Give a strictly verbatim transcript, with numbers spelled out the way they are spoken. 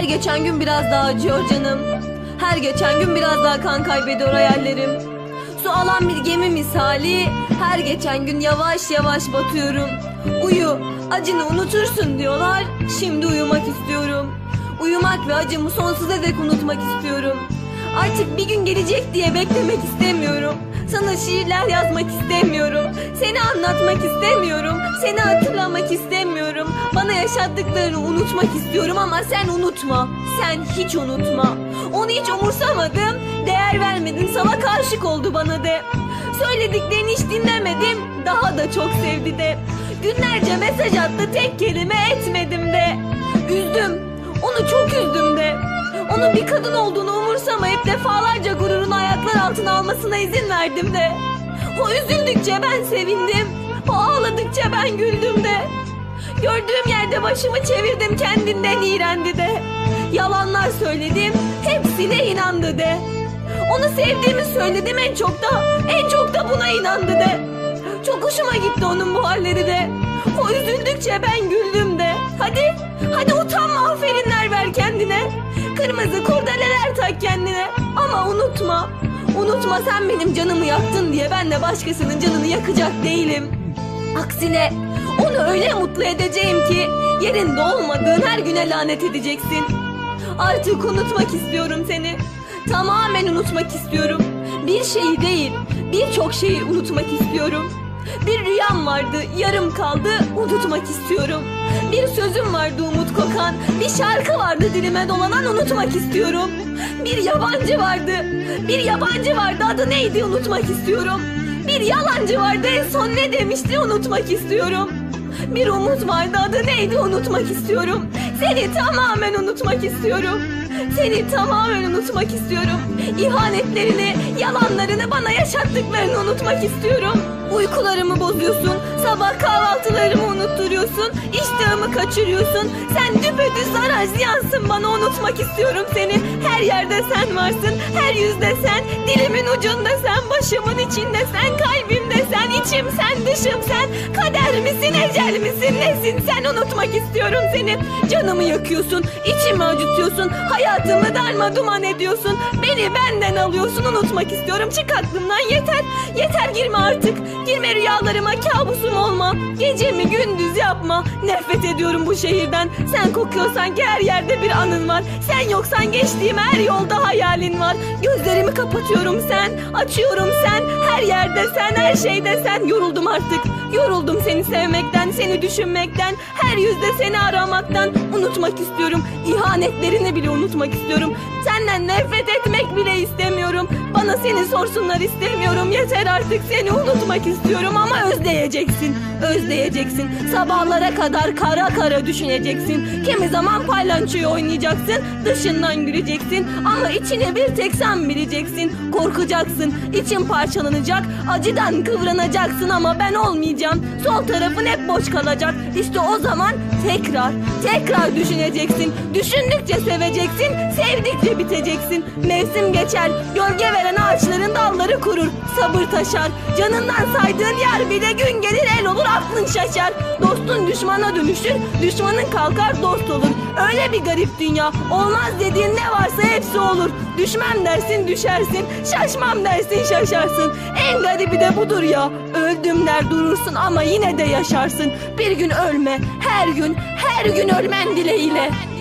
geçen gün biraz daha acıyor canım. Her geçen gün biraz daha kan kaybediyor hayallerim. Su alan bir gemi misali, her geçen gün yavaş yavaş batıyorum. Uyu, acını unutursun diyorlar, şimdi uyumak istiyorum. Uyumak ve acımı sonsuza dek unutmak istiyorum. Artık bir gün gelecek diye beklemek istemiyorum. Sana şiirler yazmak istemiyorum. Seni anlatmak istemiyorum. Seni hatırlamak istemiyorum. Bana yaşattıklarını unutmak istiyorum ama sen unutma. Sen hiç unutma. Onu hiç umursamadım. Değer vermedin, salak aşık oldu bana de. Söylediklerini hiç dinlemedim. Daha da çok sevdi de. Günlerce mesaj attı, tek kelime etmedim de. Üzdüm, onu çok üzdüm de. Onun bir kadın olduğunu umursamayıp defalarca gururunu ayaklar altına almasına izin verdim de. O üzüldükçe ben sevindim. O ağladıkça ben güldüm de. Gördüğüm yerde başımı çevirdim, kendinden iğrendi de. Yalanlar söyledim, hepsine inandı de. Onu sevdiğimi söyledim, en çok da en çok da buna inandı de. Çok hoşuma gitti onun bu halleri de. O üzüldükçe ben güldüm de. Hadi, hadi utanma, aferinler ver kendine. Kırmızı kurdeleler tak kendine. Ama unutma, unutma sen benim canımı yaktın diye ben de başkasının canını yakacak değilim. Aksine onu öyle mutlu edeceğim ki yerinde olmadığın her güne lanet edeceksin. Artık unutmak istiyorum seni. Tamamen unutmak istiyorum. Bir şeyi değil, birçok şeyi unutmak istiyorum. Bir rüyam vardı, yarım kaldı, unutmak istiyorum. Bir sözüm vardı umut kokan, bir şarkı vardı dilime dolanan, unutmak istiyorum. Bir yabancı vardı, bir yabancı vardı, adı neydi, unutmak istiyorum. Bir yalancı vardı, en son ne demişti, unutmak istiyorum. Bir umut vardı, adı neydi, unutmak istiyorum. Seni tamamen unutmak istiyorum. Seni tamamen unutmak istiyorum. İhanetlerini, yalanlarını, bana yaşattıklarını unutmak istiyorum. Uykularımı bozuyorsun, sabah kahvaltılarımı unutturuyorsun, iştahımı kaçırıyorsun. Sen düpedüz zarar ziyansın, bana unutmak istiyorum seni. Her yerde sen varsın, her yüzde sen, dilimin ucunda sen, başımın içinde sen, kalbimde sen, içim sen, dışım sen. Kader misin, ecel misin, nesin sen, unutmak istiyorum seni. Canımı yakıyorsun, içimi acıtıyorsun, hayatımı darmaduman ediyorsun. Beni benden alıyorsun, unutmak istiyorum. Çık aklımdan, yeter, yeter, girme artık. Girme rüyalarıma, kabusum olma. Gecemi gündüz yapma. Nefret ediyorum bu şehirden. Sen kokuyorsan ki her yerde bir anın var. Sen yoksan geçtiğim her yolda hayalin var. Gözlerimi kapatıyorum sen, açıyorum sen. Her yerde sen, her şeyde sen. Yoruldum artık. Yoruldum seni sevmekten, seni düşünmekten, her yüzde seni aramaktan. Unutmak istiyorum. İhanetlerini bile unutmak istiyorum. Senden nefret etmek bile istemiyorum. Bana seni sorsunlar istemiyorum. Yeter artık, seni unutmak istiyorum ama özleyeceksin. Özleyeceksin. Sabahlara kadar kara kara düşüneceksin. Kimi zaman paylançoyu oynayacaksın. Dışından güleceksin. Ama içine bir tek sen bileceksin. Korkacaksın. İçin parçalanacak. Acıdan kıvranacaksın ama ben olmayacağım. Sol tarafın hep boş kalacak. İşte o zaman tekrar, tekrar düşüneceksin. Düşündükçe seveceksin. Sevdikçe biteceksin. Mevsim geçer. Gölge veren ağaçların dalları kurur. Sabır taşar. Canından saydığın yer bile gün gelir el olur, aklın şaşar. Dostun düşmana dönüşür. Düşmanın kalkar dost olur. Öyle bir garip dünya. Olmaz dediğin ne varsa hepsi olur. Düşmem dersin düşersin. Şaşmam dersin şaşarsın. En garibi de budur ya. Öldüm der durursun ama yine de yaşarsın. Bir gün ölme. Her gün, her gün ölmen dileğiyle.